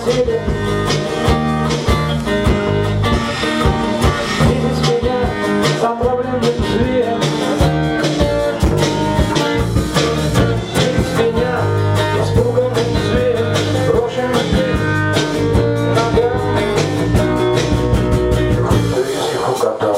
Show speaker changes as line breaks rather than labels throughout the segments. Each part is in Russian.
хотели видеть меня заправленным зверем, видеть меня испуганным зверем, брошенным ногами. Кто из них угадал?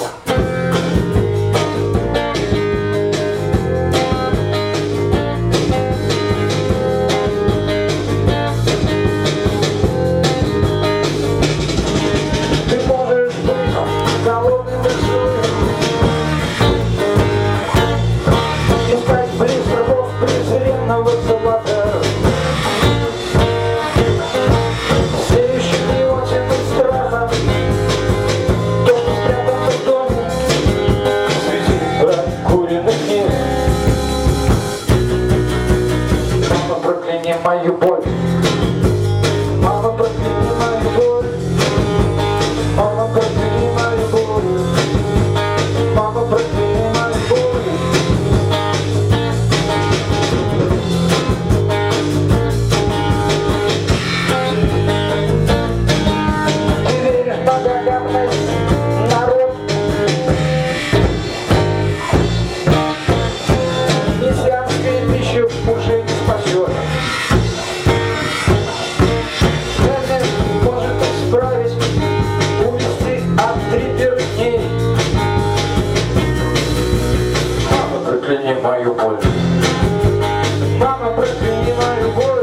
Мою боль, мама, прокляни мою боль, мама, прокляни мою боль, мама, прокляни мою боль. Ты веришь в богомерность, народ, мессианская пища уже не спасет. Прокляни мою боль. Мама, прокляни мою боль.